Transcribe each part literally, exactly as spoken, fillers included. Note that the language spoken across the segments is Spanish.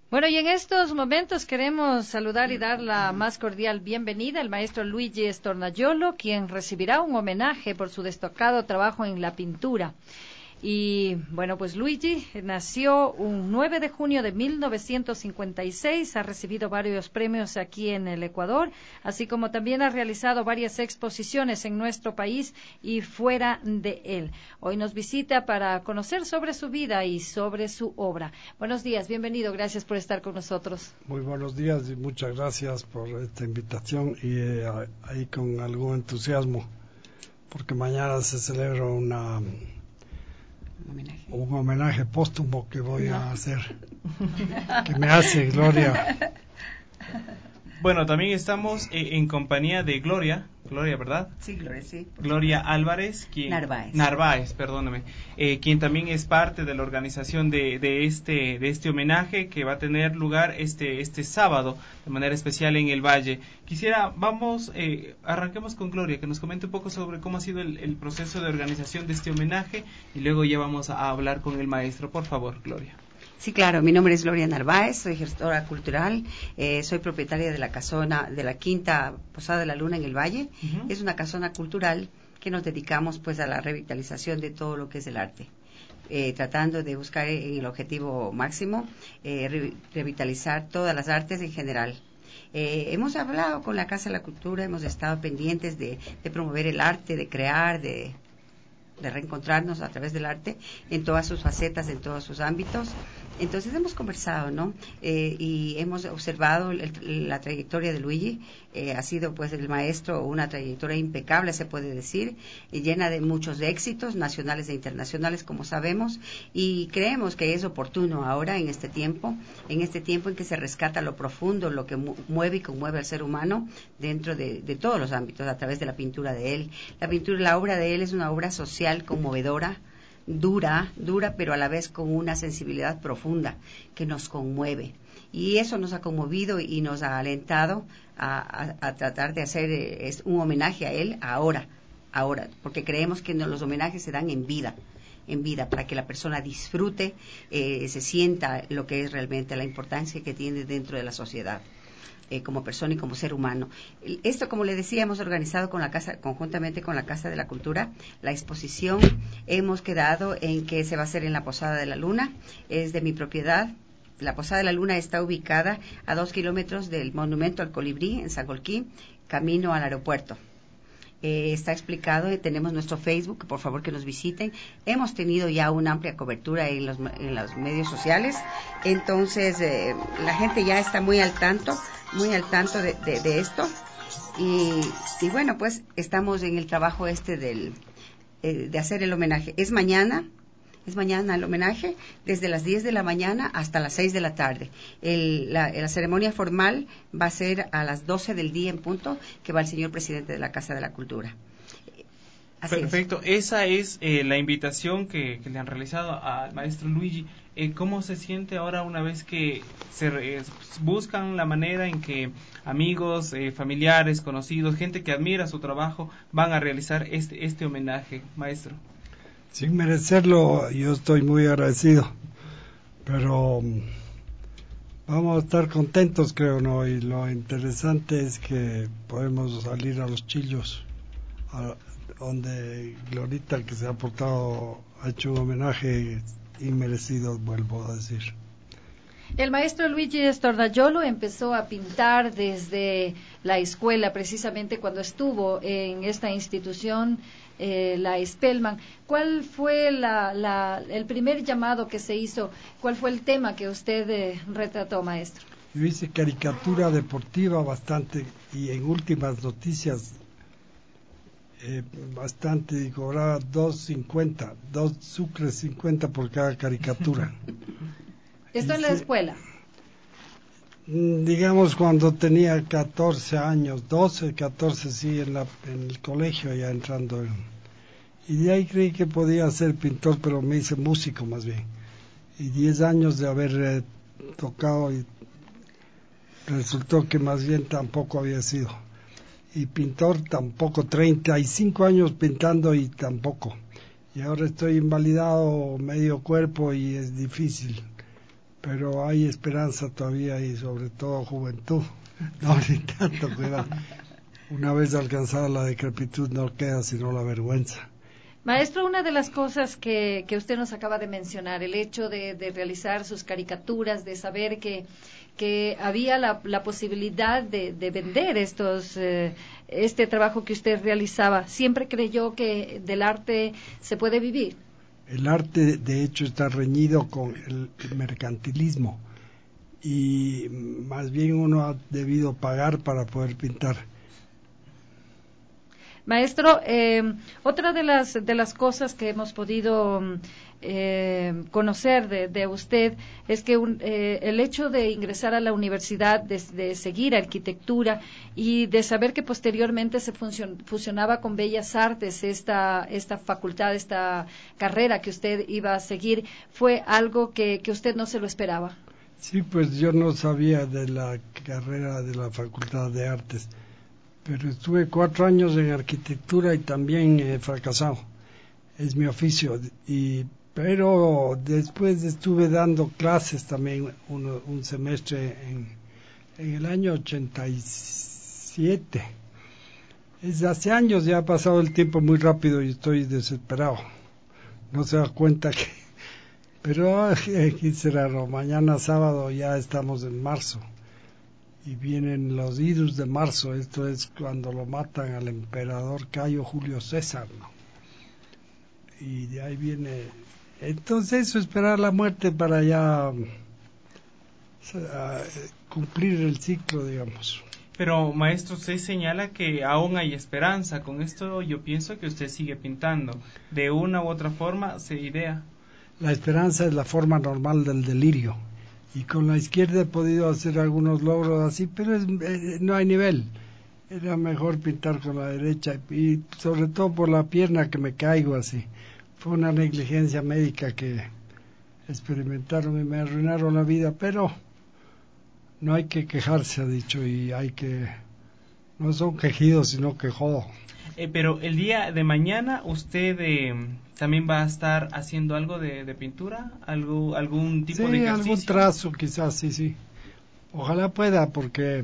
Bueno, y en estos momentos queremos saludar y dar la más cordial bienvenida al maestro Luigi Stornajolo, quien recibirá un homenaje por su destacado trabajo en la pintura. Y bueno, pues Luigi nació un nueve de junio de mil novecientos cincuenta y seis, ha recibido varios premios aquí en el Ecuador, así como también ha realizado varias exposiciones en nuestro país y fuera de él. Hoy nos visita para conocer sobre su vida y sobre su obra. Buenos días, bienvenido, gracias por estar con nosotros. Muy buenos días y muchas gracias por esta invitación y eh, ahí con algún entusiasmo, porque mañana se celebra una... Homenaje. un homenaje póstumo que voy no. a hacer, que me hace Gloria. Bueno, también estamos eh, en compañía de Gloria, Gloria, ¿verdad? Sí, Gloria, sí. Gloria Álvarez, quien, Narváez. Narváez, perdóname, eh, quien también es parte de la organización de, de este de este homenaje que va a tener lugar este este sábado de manera especial en el Valle. Quisiera, vamos, eh, arranquemos con Gloria, que nos comente un poco sobre cómo ha sido el, el proceso de organización de este homenaje y luego ya vamos a hablar con el maestro. Por favor, Gloria. Sí, claro, mi nombre es Gloria Narváez, soy gestora cultural, eh, soy propietaria de la casona, de la quinta Posada de la Luna en el Valle. Uh-huh. Es una casona cultural que nos dedicamos pues a la revitalización de todo lo que es el arte, eh, tratando de buscar el objetivo máximo, eh, re- revitalizar todas las artes en general. Eh, hemos hablado con la Casa de la Cultura, hemos estado pendientes de, de promover el arte, de crear, de... de reencontrarnos a través del arte en todas sus facetas, en todos sus ámbitos. Entonces hemos conversado, ¿no? Eh, y hemos observado el, la trayectoria de Luigi. Eh, ha sido pues el maestro una trayectoria impecable, se puede decir, eh, llena de muchos éxitos nacionales e internacionales, como sabemos, y creemos que es oportuno ahora en este tiempo, en este tiempo en que se rescata lo profundo, lo que mu- mueve y conmueve al ser humano dentro de, de todos los ámbitos, a través de la pintura de él. La pintura, la obra de él es una obra social conmovedora, dura, dura, pero a la vez con una sensibilidad profunda que nos conmueve. Y eso nos ha conmovido y nos ha alentado a, a, a tratar de hacer eh, un homenaje a él ahora, ahora, porque creemos que los homenajes se dan en vida, en vida, para que la persona disfrute, eh, se sienta lo que es realmente la importancia que tiene dentro de la sociedad. Eh, como persona y como ser humano. Esto, como le decía, hemos organizado con la casa, conjuntamente con la Casa de la Cultura, la exposición. Hemos quedado en que se va a hacer en la Posada de la Luna, es de mi propiedad. La Posada de la Luna está ubicada a dos kilómetros del Monumento al Colibrí, en Sangolquí, camino al aeropuerto. Eh, está explicado, eh, tenemos nuestro Facebook, por favor que nos visiten. Hemos tenido ya una amplia cobertura en los, en los medios sociales, entonces eh, la gente ya está muy al tanto, muy al tanto de, de, de esto y, y bueno, pues estamos en el trabajo este del eh, de hacer el homenaje. Es mañana. Es mañana el homenaje, desde las diez de la mañana hasta las seis de la tarde. El, la, la ceremonia formal va a ser a las doce del día en punto, que va el señor presidente de la Casa de la Cultura. Así Perfecto, es. Esa es eh, la invitación que, que le han realizado al maestro Luigi. Eh, ¿Cómo se siente ahora una vez que se eh, buscan la manera en que amigos, eh, familiares, conocidos, gente que admira su trabajo, van a realizar este, este homenaje, maestro? Sin merecerlo, yo estoy muy agradecido, pero vamos a estar contentos, creo, ¿no? Y lo interesante es que podemos salir a los chillos, a donde Glorita, que se ha portado, ha hecho un homenaje inmerecido, vuelvo a decir. El maestro Luigi Stornajolo empezó a pintar desde la escuela, precisamente cuando estuvo en esta institución, eh, la Spellman. ¿Cuál fue la, la, el primer llamado que se hizo? ¿Cuál fue el tema que usted eh, retrató, maestro? Yo hice caricatura deportiva bastante y en últimas noticias eh, bastante, y cobraba dos cincuenta, dos sucres cincuenta por cada caricatura. ¿Esto en la escuela? Digamos cuando tenía catorce años, doce, catorce, sí, en, la, en el colegio ya entrando. En, y de ahí creí que podía ser pintor, pero me hice músico más bien. Y diez años de haber eh, tocado y resultó que más bien tampoco había sido. Y pintor tampoco, treinta y cinco años pintando y tampoco. Y ahora estoy invalidado medio cuerpo y es difícil pero hay esperanza todavía y sobre todo juventud. No, ni tanto, cuidado. Una vez alcanzada la decrepitud no queda sino la vergüenza. Maestro, una de las cosas que, que usted nos acaba de mencionar, el hecho de, de realizar sus caricaturas, de saber que, que había la, la posibilidad de, de vender estos, eh, este trabajo que usted realizaba, ¿siempre creyó que del arte se puede vivir? El arte, de hecho, está reñido con el mercantilismo y más bien uno ha debido pagar para poder pintar. Maestro, eh, otra de las de las cosas que hemos podido eh, conocer de, de usted es que un, eh, el hecho de ingresar a la universidad, de, de seguir arquitectura y de saber que posteriormente se funcion, fusionaba con Bellas Artes esta esta facultad, esta carrera que usted iba a seguir, fue algo que, que usted no se lo esperaba. Sí, pues yo no sabía de la carrera de la Facultad de Artes. Pero estuve cuatro años en arquitectura y también he fracasado. Es mi oficio. Y, pero después estuve dando clases también uno, un semestre en, en el año ochenta y siete. Es hace años, ya ha pasado el tiempo muy rápido y estoy desesperado. No se da cuenta que... Pero aquí será, no, mañana sábado ya estamos en marzo. Y vienen los idus de marzo, esto es cuando lo matan al emperador Cayo Julio César, ¿no? Y de ahí viene, entonces eso, esperar la muerte para ya uh, cumplir el ciclo, digamos. Pero maestro, usted señala que aún hay esperanza, con esto yo pienso que usted sigue pintando, de una u otra forma se idea. La esperanza es la forma normal del delirio. Y con la izquierda he podido hacer algunos logros así, pero es, eh, no hay nivel. Era mejor pintar con la derecha y sobre todo por la pierna que me caigo así. Fue una negligencia médica que experimentaron y me arruinaron la vida, pero no hay que quejarse, ha dicho, y hay que... No son quejidos, sino quejodos. Eh, pero el día de mañana usted eh, también va a estar haciendo algo de, de pintura, algo, algún tipo sí, de ejercicio. Algún trazo quizás, sí, sí. Ojalá pueda, porque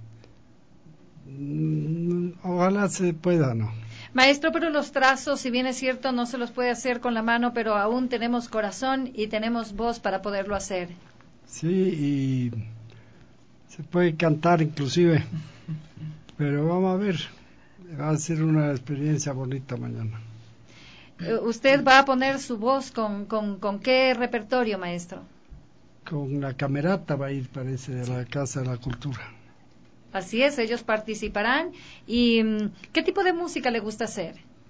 mm, ojalá se pueda, ¿no? Maestro, pero los trazos, si bien es cierto, no se los puede hacer con la mano, pero aún tenemos corazón y tenemos voz para poderlo hacer. Sí, y se puede cantar inclusive, pero vamos a ver. Va a ser una experiencia bonita mañana. ¿Usted va a poner su voz con, con, con qué repertorio, maestro? Con la camerata va a ir, parece, de la Casa de la Cultura. Así es, ellos participarán. ¿Y qué tipo de música le gusta hacer?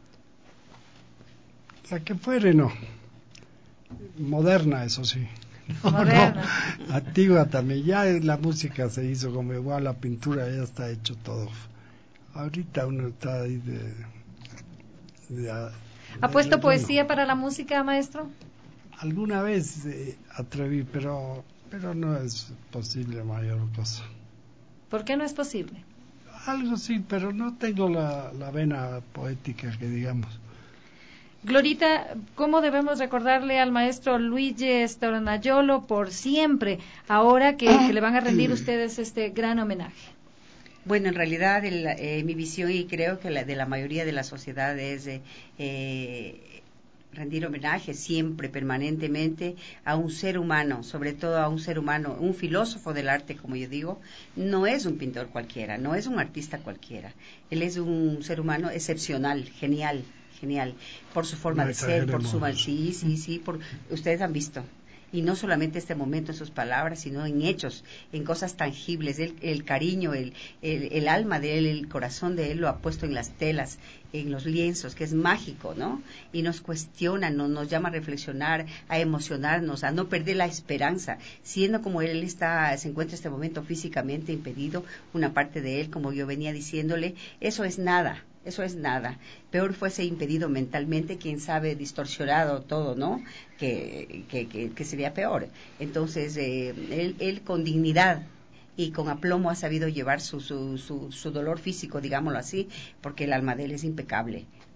La que fuere, no. Moderna, eso sí. No, Moderna. No. Antigua también. Ya la música se hizo como igual, la pintura ya está hecho todo. Ahorita uno está ahí de... de, de ¿Ha puesto de, poesía no. para la música, maestro? Alguna vez eh, atreví, pero pero no es posible mayor cosa. ¿Por qué no es posible? Algo sí, pero no tengo la, la vena poética que digamos. Glorita, ¿cómo debemos recordarle al maestro Luigi Stornajolo por siempre, ahora que, que le van a rendir ustedes este gran homenaje? Bueno, en realidad el, eh, mi visión, y creo que la de la mayoría de la sociedad, es eh, eh, rendir homenaje siempre, permanentemente, a un ser humano, sobre todo a un ser humano, un filósofo del arte, como yo digo. No es un pintor cualquiera, no es un artista cualquiera. Él es un ser humano excepcional, genial, genial, por su forma No de ser, por su... exageremos. Sí, sí, sí, por, ustedes han visto. Y no solamente este momento en sus palabras, sino en hechos, en cosas tangibles. El, el cariño, el, el, el alma de él, el corazón de él lo ha puesto en las telas, en los lienzos, que es mágico, ¿no? Y nos cuestiona, no, nos llama a reflexionar, a emocionarnos, a no perder la esperanza. Siendo como él está, se encuentra en este momento físicamente impedido, una parte de él, como yo venía diciéndole, eso es nada. Eso es nada. Peor fuese impedido mentalmente, quién sabe, distorsionado todo, ¿no? Que, que, que, que sería peor. Entonces, eh, él, él con dignidad y con aplomo ha sabido llevar su, su, su, su dolor físico, digámoslo así, porque el alma de él es impecable.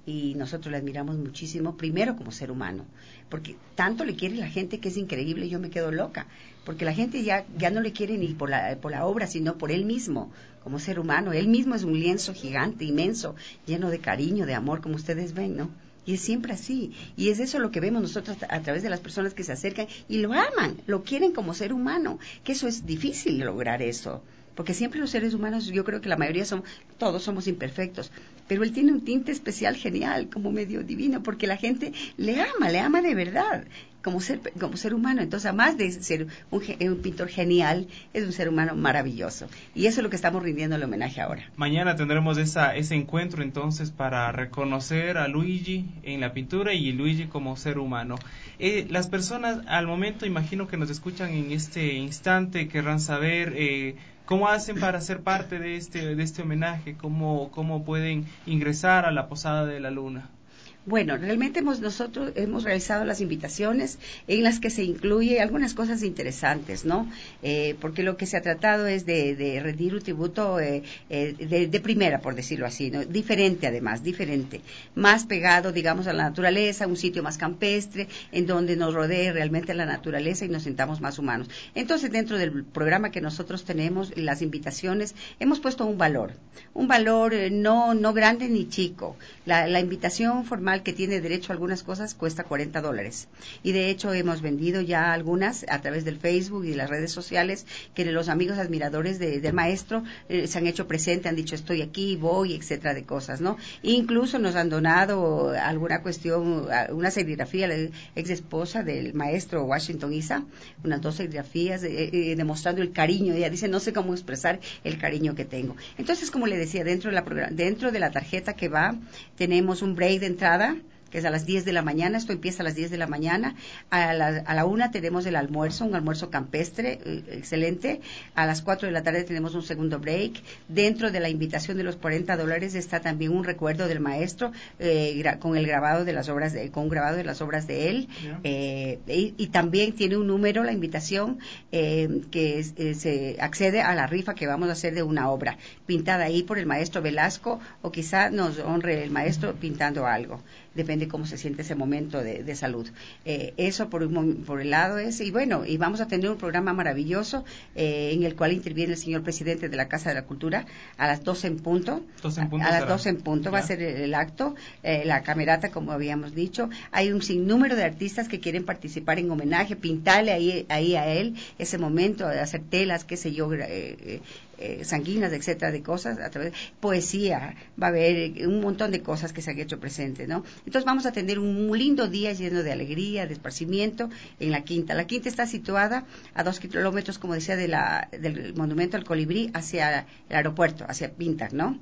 y nosotros le admiramos muchísimo, primero como ser humano, porque tanto le quiere la gente que es increíble, yo me quedo loca, porque la gente ya, ya no le quiere ni por la, por la obra, sino por él mismo, como ser humano. Él mismo es un lienzo gigante, inmenso, lleno de cariño, de amor, como ustedes ven, ¿no? Y es siempre así, y es eso lo que vemos nosotros a través de las personas que se acercan y lo aman, lo quieren como ser humano, que eso es difícil lograr eso, porque siempre los seres humanos, yo creo que la mayoría son, todos somos imperfectos, pero él tiene un tinte especial genial, como medio divino, porque la gente le ama, le ama de verdad, como ser, como ser humano. Entonces, además de ser un, un pintor genial, es un ser humano maravilloso. Y eso es lo que estamos rindiendo el homenaje ahora. Mañana tendremos esa, ese encuentro entonces para reconocer a Luigi en la pintura y Luigi como ser humano. Eh, las personas al momento, imagino que nos escuchan en este instante, querrán saber eh, cómo hacen para ser parte de este, de este homenaje, cómo, cómo pueden ingresar a la Posada de la Luna. Bueno, realmente hemos, nosotros hemos realizado las invitaciones en las que se incluye algunas cosas interesantes, ¿no? Eh, porque lo que se ha tratado es de, de rendir un tributo eh, eh, de, de primera, por decirlo así, ¿no? Diferente además, diferente, más pegado, digamos, a la naturaleza, un sitio más campestre, en donde nos rodee realmente la naturaleza y nos sintamos más humanos. Entonces, dentro del programa que nosotros tenemos, las invitaciones, hemos puesto un valor, un valor eh, no, no grande ni chico. La, la invitación formal que tiene derecho a algunas cosas cuesta cuarenta dólares. Y de hecho hemos vendido ya algunas a través del Facebook y las redes sociales, que los amigos admiradores de, del maestro eh, se han hecho presente, han dicho estoy aquí, voy, etcétera, de cosas, ¿no? Incluso nos han donado alguna cuestión, una serigrafía, la ex esposa del maestro Washington Isa, unas dos serigrafías eh, eh, demostrando el cariño. Ella dice, no sé cómo expresar el cariño que tengo. Entonces, como le decía, dentro de la, dentro de la tarjeta que va, tenemos un break de entrada, que es a las diez de la mañana, esto empieza a las diez de la mañana, a la, a la una tenemos el almuerzo, un almuerzo campestre, eh, excelente, a las cuatro de la tarde tenemos un segundo break, dentro de la invitación de los cuarenta dólares está también un recuerdo del maestro, eh, gra- con el grabado de las obras, de, con un grabado de las obras de él, yeah. eh, y, y también tiene un número la invitación, eh, que es, eh, se accede a la rifa que vamos a hacer de una obra, pintada ahí por el maestro Velasco, o quizá nos honre el maestro pintando algo, depende cómo se siente ese momento de, de salud. Eh, eso por, un, por el lado ese, y bueno, y vamos a tener un programa maravilloso eh, en el cual interviene el señor presidente de la Casa de la Cultura a las doce en punto. doce en punto a, a las doce en punto ¿Ya? Va a ser el, el acto, eh, la camerata, como habíamos dicho. Hay un sinnúmero de artistas que quieren participar en homenaje, pintarle ahí, ahí a él ese momento, hacer telas, qué sé yo, eh, eh, sanguinas, etcétera, de cosas, a través poesía, va a haber un montón de cosas que se han hecho presentes, ¿no? Entonces vamos a tener un muy lindo día lleno de alegría, de esparcimiento en la Quinta. La Quinta está situada a dos kilómetros, como decía, de la, del monumento al colibrí hacia el aeropuerto, hacia Pintar, ¿no?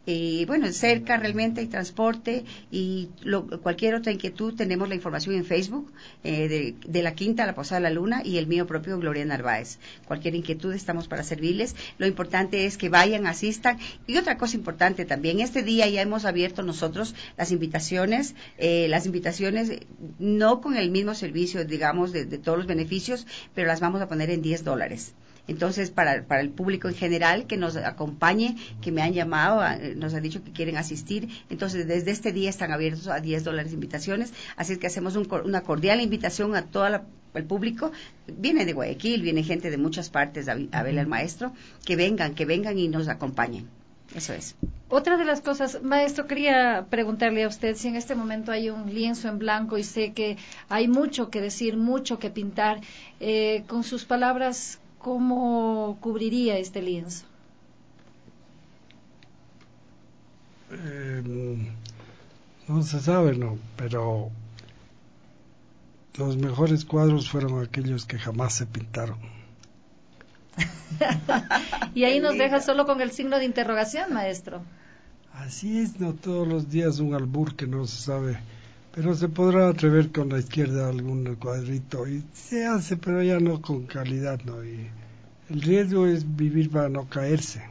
Y bueno, cerca realmente hay transporte y lo, cualquier otra inquietud, tenemos la información en Facebook, eh, de, de la Quinta, la Posada de la Luna, y el mío propio, Gloria Narváez. Cualquier inquietud estamos para servirles. Lo importante es que vayan, asistan. Y otra cosa importante también, este día ya hemos abierto nosotros las invitaciones, eh, las invitaciones no con el mismo servicio, digamos, de, de todos los beneficios, pero las vamos a poner en diez dólares. Entonces, para, para el público en general que nos acompañe, que me han llamado, nos han dicho que quieren asistir, entonces desde este día están abiertos a diez dólares invitaciones, así es que hacemos un, una cordial invitación a todo el público. Viene de Guayaquil, viene gente de muchas partes a, a ver al maestro, que vengan, que vengan y nos acompañen. Eso es. Otra de las cosas, maestro, quería preguntarle a usted si en este momento hay un lienzo en blanco y sé que hay mucho que decir, mucho que pintar, eh, con sus palabras, ¿cómo cubriría este lienzo? Eh, no se sabe, no, pero los mejores cuadros fueron aquellos que jamás se pintaron. Y ahí nos deja solo con el signo de interrogación, maestro. Así es, no todos los días un albur que no se sabe, pero se podrá atrever con la izquierda algún cuadrito y se hace, pero ya no con calidad, ¿no? Y el riesgo es vivir para no caerse.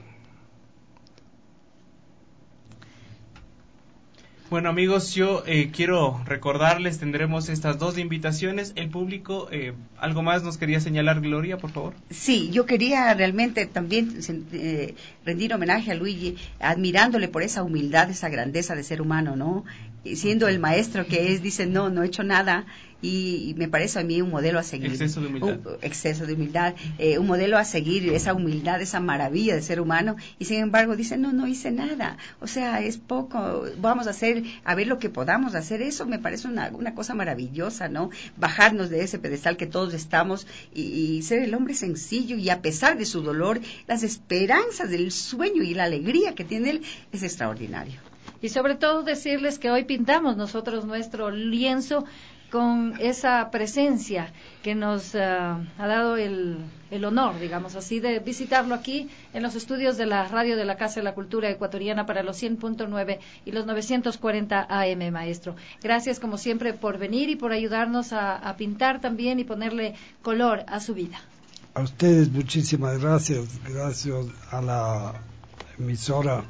Bueno, amigos, yo eh, quiero recordarles, tendremos estas dos invitaciones. El público, eh, ¿algo más nos quería señalar, Gloria, por favor? Sí, yo quería realmente también eh, rendir homenaje a Luigi, admirándole por esa humildad, esa grandeza de ser humano, ¿no? siendo el maestro que es, dice, no, no he hecho nada, y, y me parece a mí un modelo a seguir. Exceso de humildad. Un, exceso de humildad, eh, un modelo a seguir, esa humildad, esa maravilla de ser humano, y sin embargo dice, no, no hice nada, o sea, es poco, vamos a hacer, a ver lo que podamos hacer. Eso me parece una, una cosa maravillosa, ¿no? Bajarnos de ese pedestal que todos estamos y, y ser el hombre sencillo, y a pesar de su dolor, las esperanzas del sueño y la alegría que tiene él es extraordinario. Y sobre todo decirles que hoy pintamos nosotros nuestro lienzo con esa presencia que nos uh, ha dado el, el honor, digamos así, de visitarlo aquí en los estudios de la radio de la Casa de la Cultura Ecuatoriana para los cien punto nueve y los novecientos cuarenta A M, maestro. Gracias, como siempre, por venir y por ayudarnos a, a pintar también y ponerle color a su vida. A ustedes muchísimas gracias, gracias a la emisora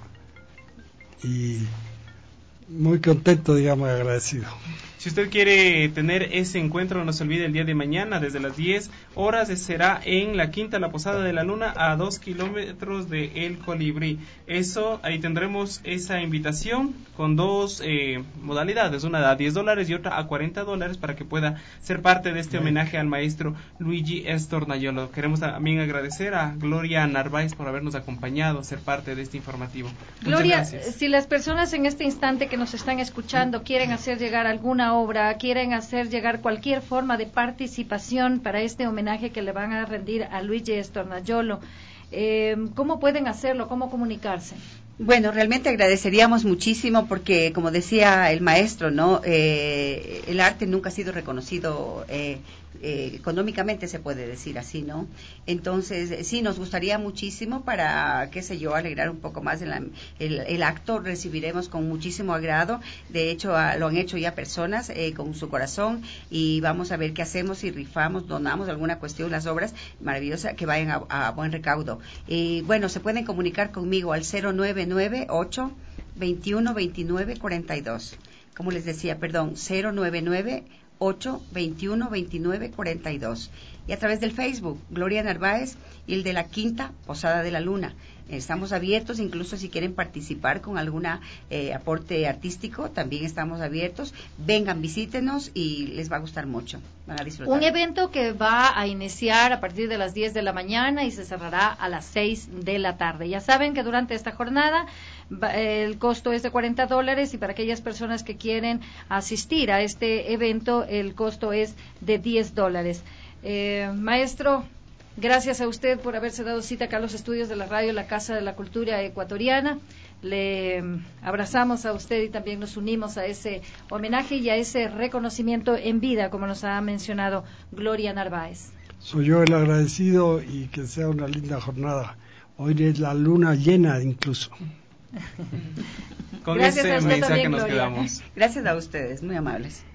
y muy contento, digamos, y agradecido. Si usted quiere tener ese encuentro, no se olvide, el día de mañana, desde las diez horas, será en la Quinta La Posada de la Luna, a dos kilómetros de El Colibrí. Eso, ahí tendremos esa invitación con dos eh, modalidades, una a diez dólares y otra a cuarenta dólares, para que pueda ser parte de este homenaje al maestro Luigi Estornayolo. Queremos también agradecer a Gloria Narváez por habernos acompañado, ser parte de este informativo. Gloria, si las personas en este instante que nos están escuchando quieren hacer llegar alguna obra, quieren hacer llegar cualquier forma de participación para este homenaje que le van a rendir a Luigi Estornayolo, eh, ¿cómo pueden hacerlo? ¿Cómo comunicarse? Bueno, realmente agradeceríamos muchísimo porque, como decía el maestro, ¿no? Eh, el arte nunca ha sido reconocido eh, eh, económicamente, se puede decir así, ¿no? Entonces, sí, nos gustaría muchísimo para, qué sé yo, alegrar un poco más el, el, el acto. Recibiremos con muchísimo agrado. De hecho, a, lo han hecho ya personas eh, con su corazón, y vamos a ver qué hacemos, si rifamos, donamos alguna cuestión, las obras maravillosas que vayan a, a buen recaudo. Y bueno, se pueden comunicar conmigo al cero nueve nueve ocho veintiuno veintinueve cuarenta y dos. Como les decía, perdón, cero nueve nueve ocho veintiuno veintinueve cuarenta y dos. Y a través del Facebook, Gloria Narváez, y el de la Quinta Posada de la Luna. Estamos abiertos, incluso si quieren participar con alguna eh, aporte artístico, también estamos abiertos. Vengan, visítenos y les va a gustar mucho. Van a disfrutar. Un evento que va a iniciar a partir de las diez de la mañana y se cerrará a las seis de la tarde. Ya saben que durante esta jornada el costo es de cuarenta dólares, y para aquellas personas que quieren asistir a este evento el costo es de diez dólares. Eh, maestro, gracias a usted por haberse dado cita acá a los estudios de la radio La Casa de la Cultura Ecuatoriana. Le abrazamos a usted y también nos unimos a ese homenaje y a ese reconocimiento en vida, como nos ha mencionado Gloria Narváez. Soy yo el agradecido, y que sea una linda jornada. Hoy es la luna llena incluso. Con Gracias ese a usted mensaje también, nos Gloria. quedamos. Gracias a ustedes, muy amables.